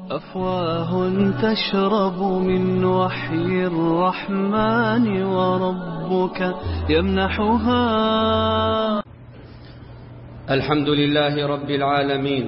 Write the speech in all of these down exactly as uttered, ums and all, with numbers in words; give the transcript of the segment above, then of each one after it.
أفواه تشرب من وحي الرحمن وربك يمنحها. الحمد لله رب العالمين،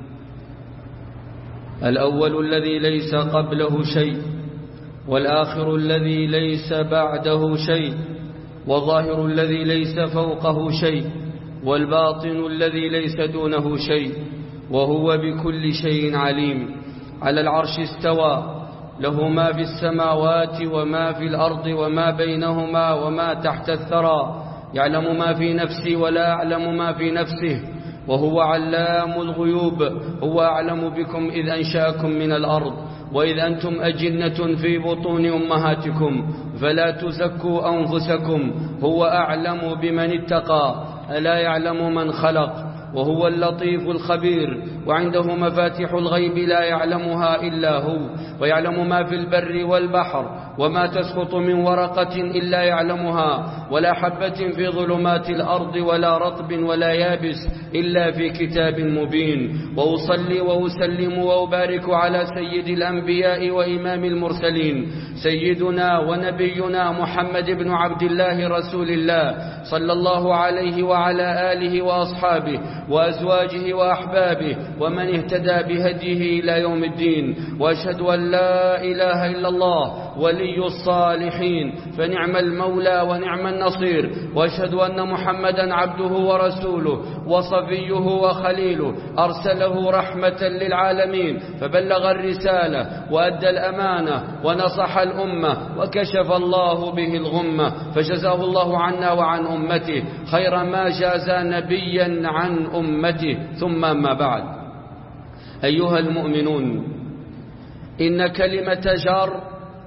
الأول الذي ليس قبله شيء، والآخر الذي ليس بعده شيء، والظاهر الذي ليس فوقه شيء، والباطن الذي ليس دونه شيء، وهو بكل شيء عليم. على العرش استوى، له ما في السماوات وما في الأرض وما بينهما وما تحت الثرى، يعلم ما في نفسي ولا أعلم ما في نفسه، وهو علام الغيوب. هو أعلم بكم إذ أنشأكم من الأرض وإذ أنتم أجنة في بطون أمهاتكم، فلا تزكوا أنفسكم، هو أعلم بمن اتقى، ألا يعلم من خلق، وهو اللطيف الخبير. وعنده مفاتح الغيب لا يعلمها إلا هو، ويعلم ما في البر والبحر، وما تسقط من ورقة إلا يعلمها، ولا حبة في ظلمات الأرض ولا رطب ولا يابس إلا في كتاب مبين. وأصلي وأسلم وأبارك على سيد الأنبياء وإمام المرسلين، سيدنا ونبينا محمد بن عبد الله رسول الله، صلى الله عليه وعلى آله وأصحابه وأزواجه وأحبابه ومن اهتدى بهديه إلى يوم الدين. وأشهد أن لا إله إلا الله ولي الصالحين، فنعم المولى ونعم النصير. وأشهد أن محمدا عبده ورسوله وصفيه وخليله، أرسله رحمة للعالمين، فبلغ الرسالة وأدى الأمانة ونصح الأمة، وكشف الله به الغمة، فجزاه الله عنا وعن أمته خير ما جاز نبيا عن أمته. ثم ما بعد، أيها المؤمنون، إن كلمة جار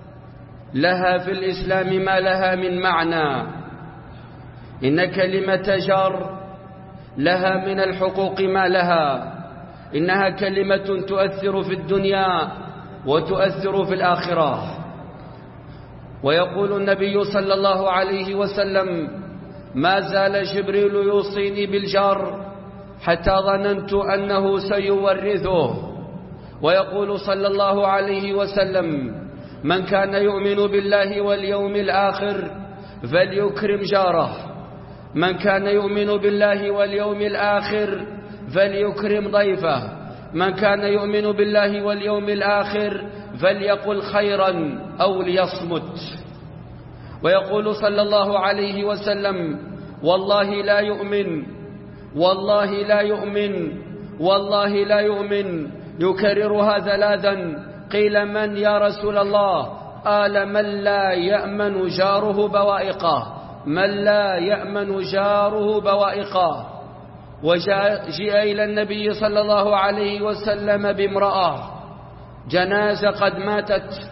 لها في الإسلام ما لها من معنى. إن كلمة جار لها من الحقوق ما لها. إنها كلمة تؤثر في الدنيا وتؤثر في الآخرة. ويقول النبي صلى الله عليه وسلم: ما زال جبريل يوصيني بالجار حتى ظننت أنه سيورثه. ويقول صلى الله عليه وسلم: من كان يؤمن بالله واليوم الآخر فليكرم جاره. من كان يؤمن بالله واليوم الآخر فليكرم ضيفه. من كان يؤمن بالله واليوم الآخر فليقل خيرا أو ليصمت. ويقول صلى الله عليه وسلم: والله لا يؤمن، والله لا يؤمن، والله لا يؤمن، يكررها ثلاثا. قيل: من يا رسول الله؟ قال: من لا يأمن جاره بوائقه، من لا يأمن جاره بوائقه. وجاء إلى النبي صلى الله عليه وسلم بامرأة جنازة قد ماتت،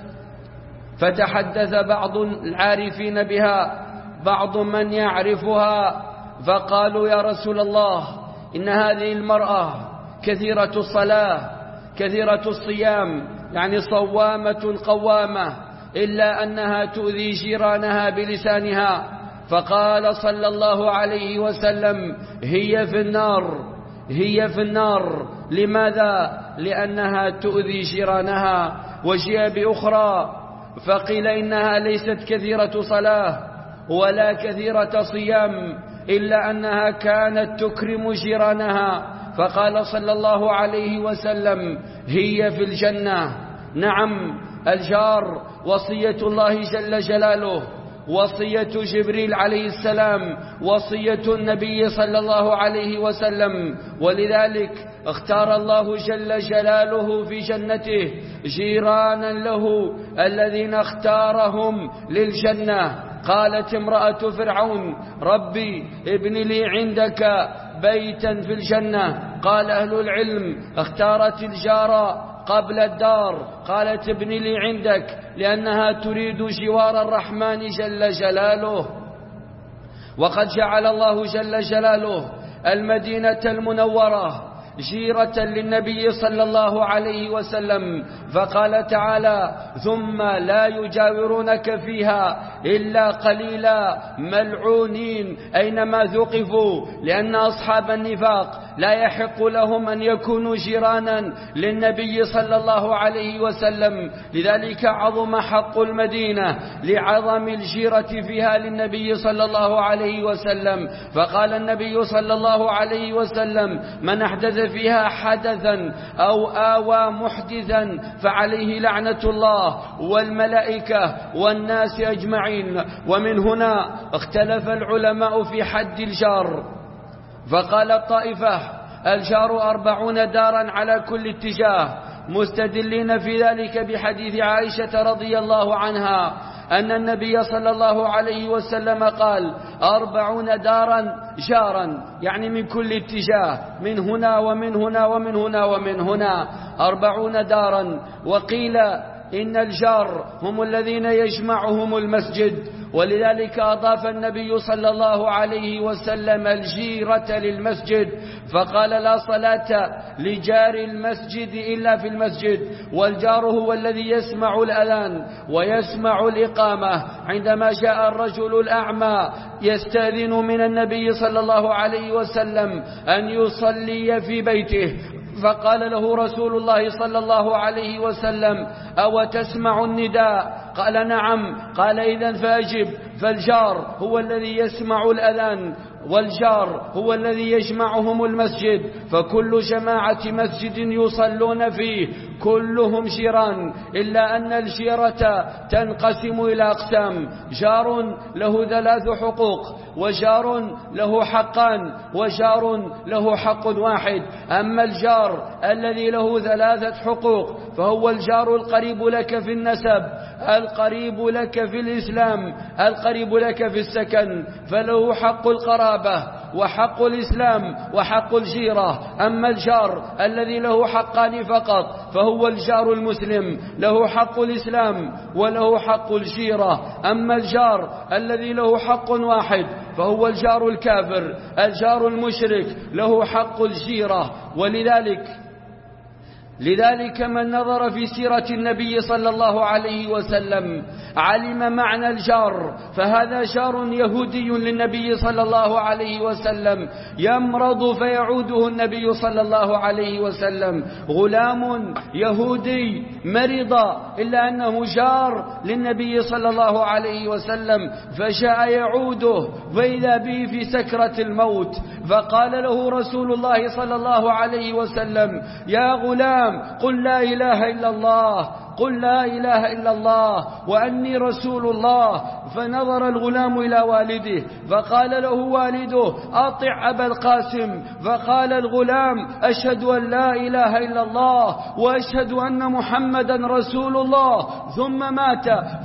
فتحدث بعض العارفين بها، بعض من يعرفها، فقالوا: يا رسول الله، إن هذه المرأة كثيرة الصلاة كثيرة الصيام، يعني صوامة قوامة، إلا أنها تؤذي جيرانها بلسانها. فقال صلى الله عليه وسلم: هي في النار، هي في النار. لماذا؟ لأنها تؤذي جيرانها. وجاء بأخرى فقيل إنها ليست كثيرة صلاة ولا كثيرة صيام، إلا أنها كانت تكرم جيرانها. فقال صلى الله عليه وسلم: هي في الجنة. نعم، الجار وصية الله جل جلاله، وصية جبريل عليه السلام، وصية النبي صلى الله عليه وسلم. ولذلك اختار الله جل جلاله في جنته جيرانا له الذين اختارهم للجنة. قالت امرأة فرعون: ربي ابن لي عندك بيتا في الجنة. قال أهل العلم: اختارت الجار قبل الدار. قالت: ابن لي عندك، لأنها تريد جوار الرحمن جل جلاله. وقد جعل الله جل جلاله المدينة المنورة جيرة للنبي صلى الله عليه وسلم، فقال تعالى: ثم لا يجاورونك فيها إلا قليلا ملعونين أينما ثقفوا، لأن أصحاب النفاق لا يحق لهم أن يكونوا جيرانا للنبي صلى الله عليه وسلم. لذلك عظم حق المدينة لعظم الجيرة فيها للنبي صلى الله عليه وسلم. فقال النبي صلى الله عليه وسلم: من أحدث فيها حدثا أو آوى محدثا فعليه لعنة الله والملائكة والناس أجمعين. ومن هنا اختلف العلماء في حد الجار، فقال الطائفة: الجار أربعون دارا على كل اتجاه، مستدلين في ذلك بحديث عائشة رضي الله عنها أن النبي صلى الله عليه وسلم قال: أربعون دارا جارا، يعني من كل اتجاه، من هنا ومن هنا ومن هنا ومن هنا، أربعون دارا. وقيل إن الجار هم الذين يجمعهم المسجد، ولذلك أضاف النبي صلى الله عليه وسلم الجيرة للمسجد، فقال: لا صلاة لجار المسجد إلا في المسجد. والجار هو الذي يسمع الأذان ويسمع الإقامة. عندما جاء الرجل الأعمى يستأذن من النبي صلى الله عليه وسلم أن يصلي في بيته، فقال له رسول الله صلى الله عليه وسلم: أو تسمع النداء؟ قال: نعم. قال: إذن فأجب. فالجار هو الذي يسمع الأذان، والجار هو الذي يجمعهم المسجد، فكل جماعة مسجد يصلون فيه كلهم جيران، إلا أن الجيرة تنقسم إلى أقسام: جار له ثلاث حقوق، وجار له حقان، وجار له حق واحد. أما الجار الذي له ثلاثة حقوق فهو الجار القريب لك في النسب، القريب لك في الإسلام، القريب لك في السكن، فله حق القرابة وحق الإسلام وحق الجيرة. أما الجار الذي له حقان فقط فهو الجار المسلم، له حق الإسلام وله حق الجيرة. أما الجار الذي له حق واحد فهو الجار الكافر، الجار المشرك، له حق الجيرة. ولذلك لذلك من نظر في سيرة النبي صلى الله عليه وسلم علم معنى الجار، فهذا جار يهودي للنبي صلى الله عليه وسلم يمرض فيعوده النبي صلى الله عليه وسلم، غلام يهودي مرض إلا أنه جار للنبي صلى الله عليه وسلم، فجاء يعوده فإذا به في سكرة الموت، فقال له رسول الله صلى الله عليه وسلم: يا غلام قل لا إله إلا الله، قل لا إله إلا الله وأني رسول الله. فنظر الغلام إلى والده فقال له والده: أطع أبا القاسم. فقال الغلام: أشهد أن لا إله إلا الله وأشهد أن محمدا رسول الله. ثم مات،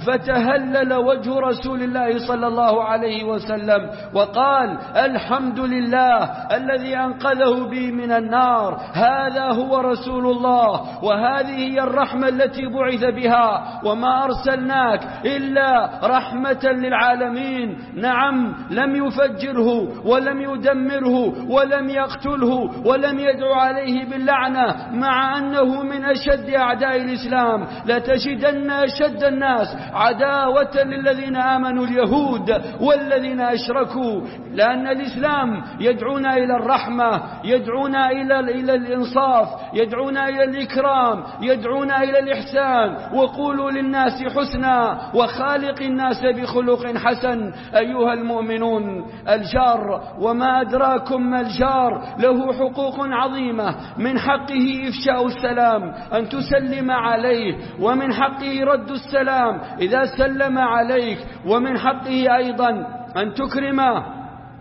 فتهلل وجه رسول الله صلى الله عليه وسلم وقال: الحمد لله الذي أنقذه بي من النار، هذا هو رسول الله، وهذه هي الرحمة التي بعث بها، وما أرسلناك إلا رحمة للعالمين. نعم، لم يفجره ولم يدمره ولم يقتله ولم يدعو عليه باللعنة، مع أنه من أشد أعداء الإسلام. لتجدن أشد الناس عداوة للذين آمنوا اليهود والذين أشركوا، لأن الإسلام يدعونا إلى الرحمة، يدعونا إلى إلى الإنصاف، يدعونا إلى الإكرام، يدعونا إلى الإحسان. وقولوا للناس حسنا وخالق الناس بخلق حسن. أيها المؤمنون، الجار وما أدراكم ما الجار له حقوق عظيمة، من حقه إفشاء السلام، أن تسلم عليه، ومن حقه رد السلام إذا سلم عليك، ومن حقه أيضا أن تكرمه،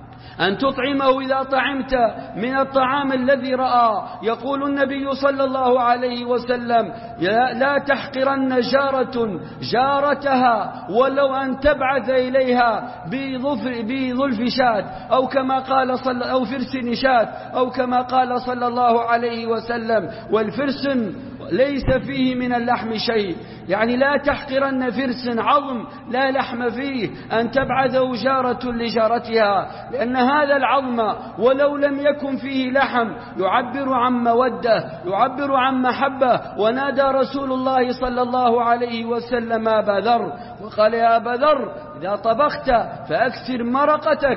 أن تطعمه إذا طعمت من الطعام الذي رأى. يقول النبي صلى الله عليه وسلم: لا تحقرن جارة جارتها ولو أن تبعث إليها بظلف شاة، أو كما قال صلى أو فرس شاة، أو كما قال صلى الله عليه وسلم. والفرس ليس فيه من اللحم شيء، يعني لا تحقرن فرس عظم لا لحم فيه أن تبعثه جارة لجارتها، لأن هذا العظم ولو لم يكن فيه لحم يعبر عن مودة، يعبر عن محبة. ونادى رسول الله صلى الله عليه وسلم أبا ذر وقال: يا أبا ذر، إذا طبخت فأكثر مرقتك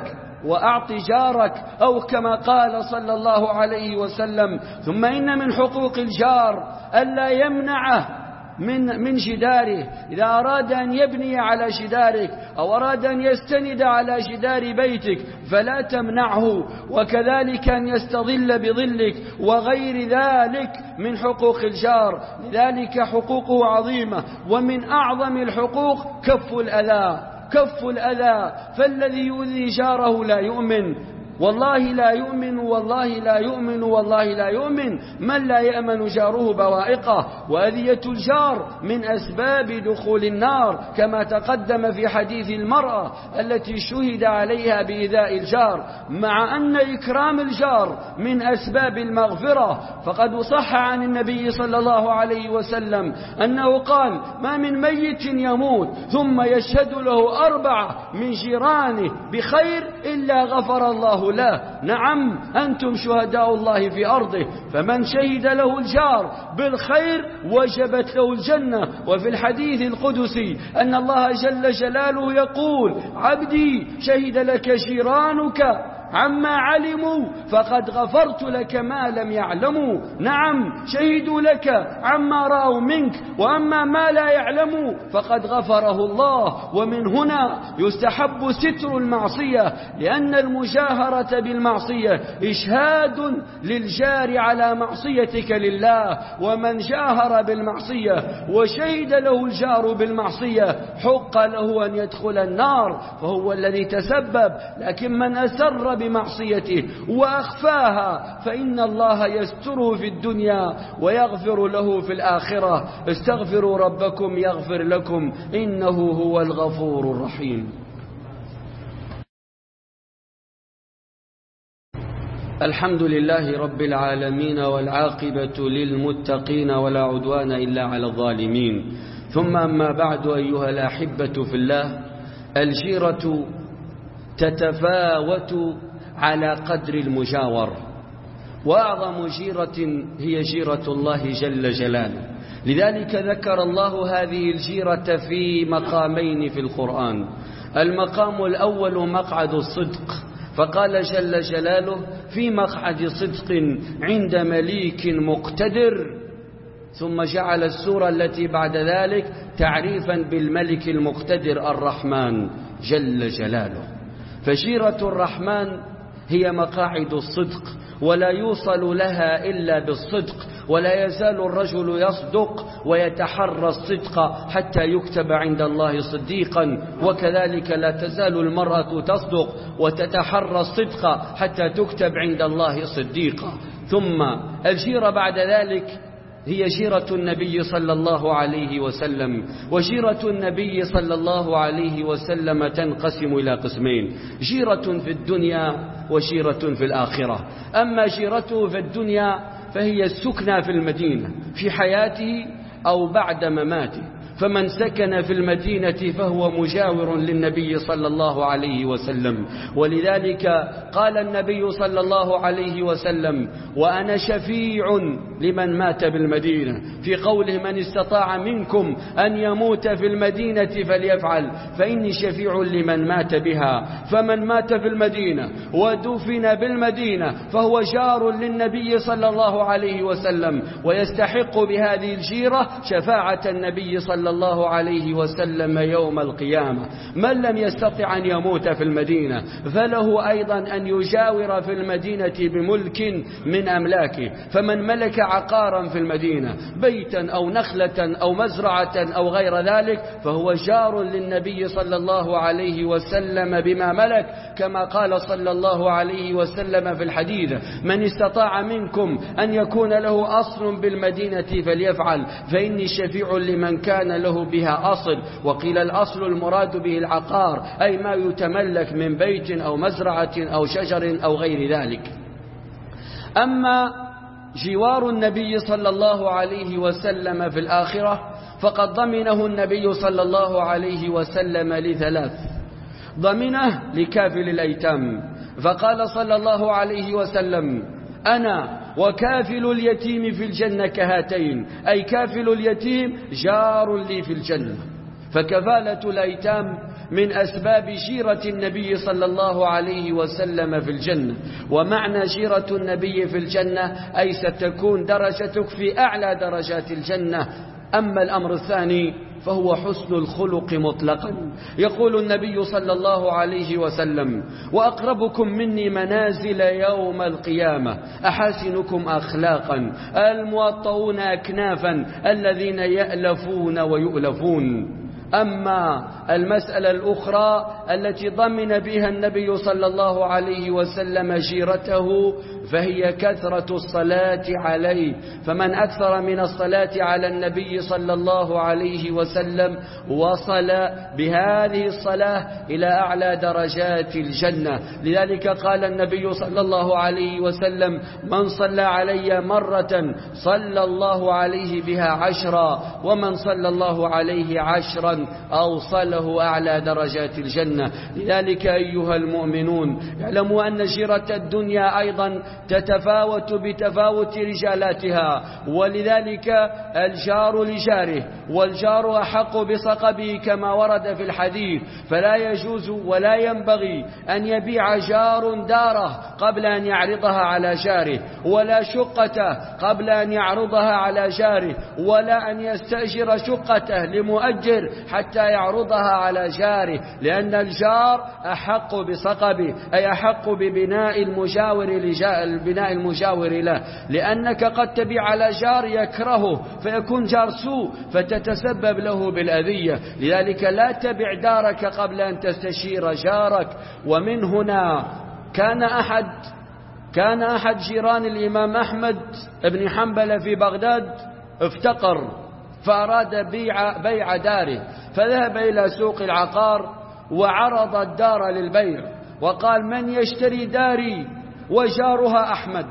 وأعط جارك، أو كما قال صلى الله عليه وسلم: ثم إن من حقوق الجار ألا يمنعه من من جداره. إذا أراد أن يبني على جدارك أو أراد أن يستند على جدار بيتك فلا تمنعه، وكذلك أن يستظل بظلك وغير ذلك من حقوق الجار. لذلك حقوقه عظيمة، ومن أعظم الحقوق كف الأذى، كف الأذى. فالذي يؤذي جاره لا يؤمن، والله لا يؤمن، والله لا يؤمن، والله لا يؤمن من لا يأمن جاره بوائقه. وأذية الجار من أسباب دخول النار، كما تقدم في حديث المرأة التي شهد عليها بإيذاء الجار. مع أن إكرام الجار من أسباب المغفرة، فقد صح عن النبي صلى الله عليه وسلم أنه قال: ما من ميت يموت ثم يشهد له أربعة من جيرانه بخير إلا غفر الله له. نعم، أنتم شهداء الله في أرضه، فمن شهد له الجار بالخير وجبت له الجنة. وفي الحديث القدسي أن الله جل جلاله يقول: عبدي شهد لك جيرانك عما علموا فقد غفرت لك ما لم يعلموا. نعم، شهدوا لك عما رأوا منك، وأما ما لا يعلموا فقد غفره الله. ومن هنا يستحب ستر المعصية، لأن المجاهرة بالمعصية إشهاد للجار على معصيتك لله. ومن جاهر بالمعصية وشهد له الجار بالمعصية حق له أن يدخل النار، فهو الذي تسبب. لكن من أسر بمعصيته وأخفاها فإن الله يستره في الدنيا ويغفر له في الآخرة. استغفروا ربكم يغفر لكم، إنه هو الغفور الرحيم. الحمد لله رب العالمين، والعاقبة للمتقين، ولا عدوان إلا على الظالمين. ثم أما بعد، أيها الأحبة في الله، الجيرة تتفاوت على قدر المجاور، وأعظم جيرة هي جيرة الله جل جلاله. لذلك ذكر الله هذه الجيرة في مقامين في القرآن. المقام الأول مقعد الصدق، فقال جل جلاله: في مقعد صدق عند مليك مقتدر. ثم جعل السورة التي بعد ذلك تعريفا بالملك المقتدر الرحمن جل جلاله. فجيرة الرحمن هي مقاعد الصدق، ولا يوصل لها إلا بالصدق، ولا يزال الرجل يصدق ويتحرى الصدق حتى يكتب عند الله صديقا، وكذلك لا تزال المرأة تصدق وتتحرى الصدق حتى تكتب عند الله صديقا. ثم الجيرة بعد ذلك هي جيرة النبي صلى الله عليه وسلم. وجيرة النبي صلى الله عليه وسلم تنقسم إلى قسمين: جيرة في الدنيا وجيرة في الآخرة. أما جيرته في الدنيا فهي السكنى في المدينة في حياته أو بعد مماته، فمن سكن في المدينة فهو مجاور للنبي صلى الله عليه وسلم. ولذلك قال النبي صلى الله عليه وسلم: وأنا شفيع لمن مات بالمدينة، في قوله: من استطاع منكم أن يموت في المدينة فليفعل، فإني شفيع لمن مات بها. فمن مات في المدينة ودفن بالمدينة فهو جار للنبي صلى الله عليه وسلم، ويستحق بهذه الجيرة شفاعة النبي صلى الله عليه وسلم يوم القيامة. من لم يستطع أن يموت في المدينة فله أيضا أن يجاور في المدينة بملك من أملاكه. فمن ملك عقارا في المدينة، بيتا أو نخلة أو مزرعة أو غير ذلك، فهو جار للنبي صلى الله عليه وسلم بما ملك، كما قال صلى الله عليه وسلم في الحديث: من استطاع منكم أن يكون له أصل بالمدينة فليفعل، فإني شفيع لمن كان له بها أصل. وقيل الأصل المراد به العقار، أي ما يتملك من بيت أو مزرعة أو شجر أو غير ذلك. أما جوار النبي صلى الله عليه وسلم في الآخرة فقد ضمنه النبي صلى الله عليه وسلم لثلاث: ضمنه لكافل الأيتام، فقال صلى الله عليه وسلم: أنا وكافل اليتيم في الجنة كهاتين، أي كافل اليتيم جار لي في الجنة. فكفالة الأيتام من أسباب جيرة النبي صلى الله عليه وسلم في الجنة. ومعنى جيرة النبي في الجنة أي ستكون درجتك في أعلى درجات الجنة. أما الأمر الثاني فهو حسن الخلق مطلقا. يقول النبي صلى الله عليه وسلم: وأقربكم مني منازل يوم القيامة أحاسنكم أخلاقا الموطؤون أكنافا الذين يألفون ويؤلفون. أما المسألة الأخرى التي ضمن بها النبي صلى الله عليه وسلم جيرته فهي كثرة الصلاة عليه، فمن أكثر من الصلاة على النبي صلى الله عليه وسلم وصل بهذه الصلاة إلى أعلى درجات الجنة. لذلك قال النبي صلى الله عليه وسلم: من صلى علي مرة صلى الله عليه بها عشرا، ومن صلى الله عليه عشرا أوصله أعلى درجات الجنة. لذلك أيها المؤمنون اعلموا أن جيرة الدنيا أيضا تتفاوت بتفاوت رجالاتها، ولذلك الجار لجاره، والجار أحق بصقبه كما ورد في الحديث. فلا يجوز ولا ينبغي أن يبيع جار داره قبل أن يعرضها على جاره، ولا شقته قبل أن يعرضها على جاره، ولا أن يستأجر شقته لمؤجر حتى يعرضها على جاره، لأن الجار أحق بصقبه أي أحق ببناء المجاور بناء المجاور له، لأنك قد تبيع على جار يكرهه فيكون جار سوء فتتسبب له بالأذية. لذلك لا تبع دارك قبل أن تستشير جارك. ومن هنا كان أحد كان أحد جيران الإمام أحمد بن حنبل في بغداد افتقر فأراد بيع, بيع داره، فذهب إلى سوق العقار وعرض الدار للبيع وقال: من يشتري داري وجارها أحمد؟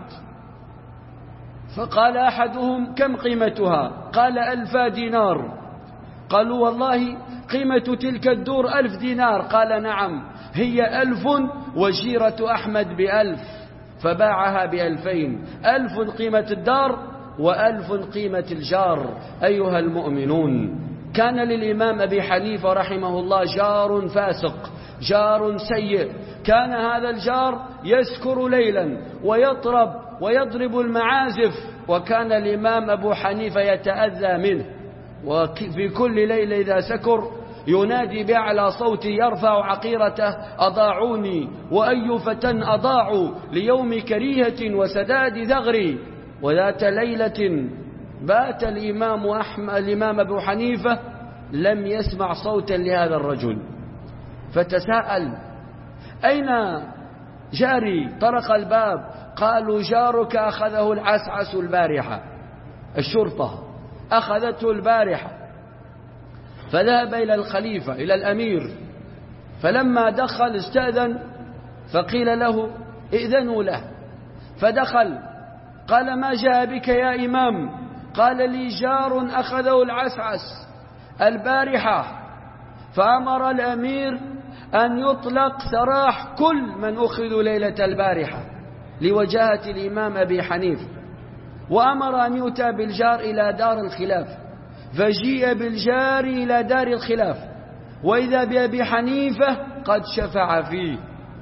فقال أحدهم: كم قيمتها؟ قال: ألف دينار. قالوا: والله قيمة تلك الدور ألف دينار. قال: نعم، هي ألف وجيرة أحمد بألف. فباعها بألفين، ألف قيمة الدار وألف قيمة الجار. أيها المؤمنون، كان للإمام أبي حنيفة رحمه الله جار فاسق، جار سيء. كان هذا الجار يسكر ليلا ويطرب ويضرب المعازف، وكان الإمام أبو حنيفة يتأذى منه، وفي كل ليلة إذا سكر ينادي بأعلى صوت يرفع عقيرته: أضاعوني وأي فتى أضاعوا ليوم كريهة وسداد ثغري. وذات ليلة بات الإمام أحمد الإمام أبو حنيفة لم يسمع صوتا لهذا الرجل، فتساءل: أين جاري؟ طرق الباب، قالوا: جارك أخذه العسعس البارحة، الشرطة أخذته البارحة. فذهب إلى الخليفة إلى الأمير، فلما دخل استأذن فقيل له: ائذنوا له. فدخل قال: ما جاء بك يا إمام؟ قال: لي جار أخذه العسعس البارحة. فأمر الأمير أن يطلق سراح كل من أخذوا ليلة البارحة لوجاهة الإمام أبي حنيفة، وأمر أن يؤتى بالجار إلى دار الخلاف. فجيء بالجار إلى دار الخلاف وإذا بأبي حنيفة قد شفع فيه.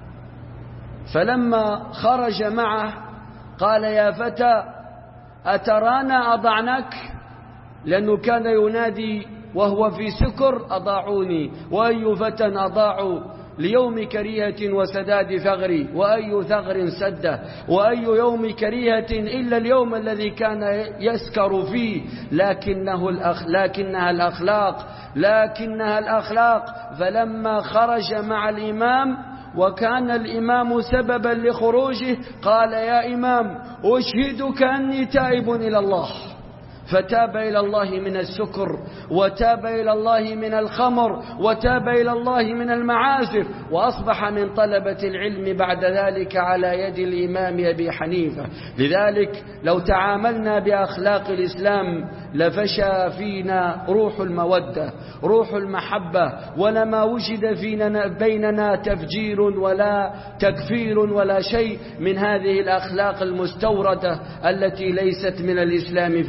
فلما خرج معه قال: يا فتى، أترانا أضعنك؟ لأنه كان ينادي وهو في سكر: أضاعوني وأي فتى أضاعوا ليوم كريهة وسداد ثغري، وأي ثغر سده، وأي يوم كريهة إلا اليوم الذي كان يسكر فيه. لكنه الأخ... لكنها الأخلاق لكنها الأخلاق فلما خرج مع الإمام وكان الإمام سببا لخروجه قال: يا إمام، أشهدك أني تائب إلى الله. فتاب إلى الله من السكر، وتاب إلى الله من الخمر، وتاب إلى الله من المعازف، وأصبح من طلبة العلم بعد ذلك على يد الإمام أبي حنيفة. لذلك لو تعاملنا بأخلاق الإسلام لفشى فينا روح المودة، روح المحبة، ولما وجد فينا بيننا تفجير ولا تكفير ولا شيء من هذه الأخلاق المستوردة التي ليست من الإسلام في شيء.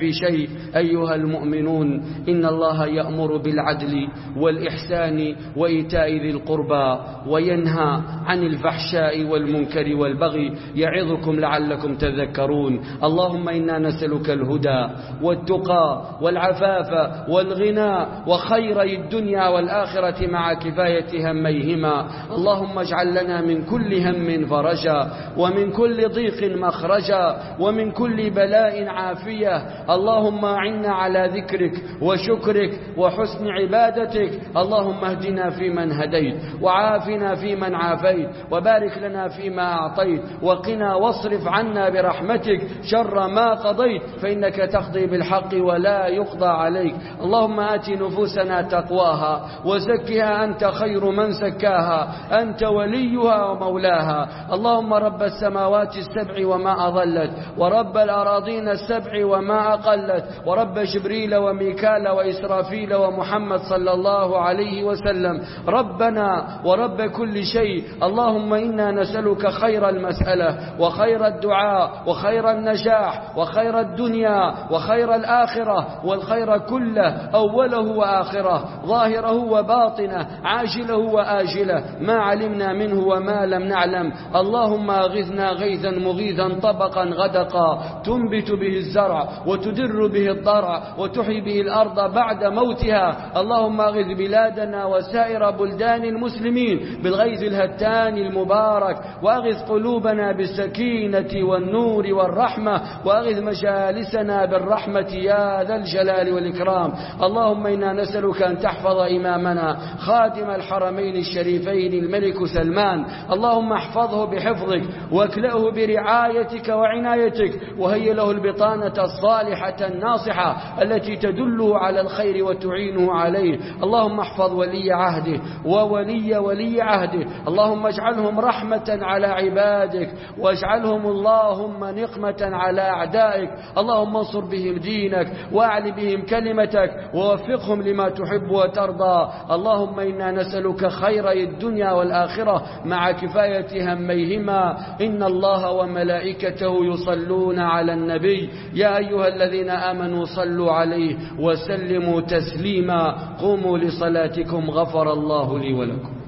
أيها المؤمنون، إن الله يأمر بالعدل والإحسان وإيتاء ذي القربى وينهى عن الفحشاء والمنكر والبغي يعظكم لعلكم تذكرون. اللهم إنا نسألك الهدى والتقى والعفاف والغنى وخيري الدنيا والآخرة مع كفاية هميهما. اللهم اجعل لنا من كل هم فرجا ومن كل ضيق مخرجا ومن كل بلاء عافية. اللهم أعنا على ذكرك وشكرك وحسن عبادتك. اللهم اهدنا فيمن هديت وعافنا فيمن عافيت وبارك لنا فيما أعطيت وقنا واصرف عنا برحمتك شر ما قضيت، فإنك تقضي بالحق ولا يقضى عليك. اللهم آت نفوسنا تقواها وزكها أنت خير من زكاها، أنت وليها ومولاها. اللهم رب السماوات السبع وما أضلت ورب الأراضين السبع وما أقلت ورب جبريل وميكال وإسرافيل ومحمد صلى الله عليه وسلم، ربنا ورب كل شيء. اللهم إنا نسألك خير المسألة وخير الدعاء وخير النجاح وخير الدنيا وخير الآخرة والخير كله أوله وآخره ظاهره وباطنه عاجله وآجله ما علمنا منه وما لم نعلم. اللهم أغثنا غيثا مغيثا طبقا غدقا تنبت به الزرع وتدر به الضرع وتحيي به الأرض بعد موتها. اللهم أغث بلادنا وسائر بلدان المسلمين بالغيث الهتان المبارك، وأغث قلوبنا بالسكينة والنور والرحمة، وأغث مجالسنا بالرحمة يا ذا الجلال والإكرام. اللهم إنا نسألك أن تحفظ إمامنا خادم الحرمين الشريفين الملك سلمان، اللهم احفظه بحفظك واكلأه برعايتك وعنايتك، وهي له البطانة الصالحة الناصحة التي تدله على الخير وتعينه عليه. اللهم احفظ ولي عهده وولي ولي عهده، اللهم اجعلهم رحمة على عبادك واجعلهم اللهم نقمة على أعدائك. اللهم انصر بهم دينك واعل بهم كلمتك ووفقهم لما تحب وترضى. اللهم إنا نسألك خير الدنيا والآخرة مع كفاية هميهما. إن الله وملائكته يصلون على النبي يا أيها الذين آمنوا صلوا عليه وسلموا تسليما. قوموا لصلاتكم غفر الله لي ولكم.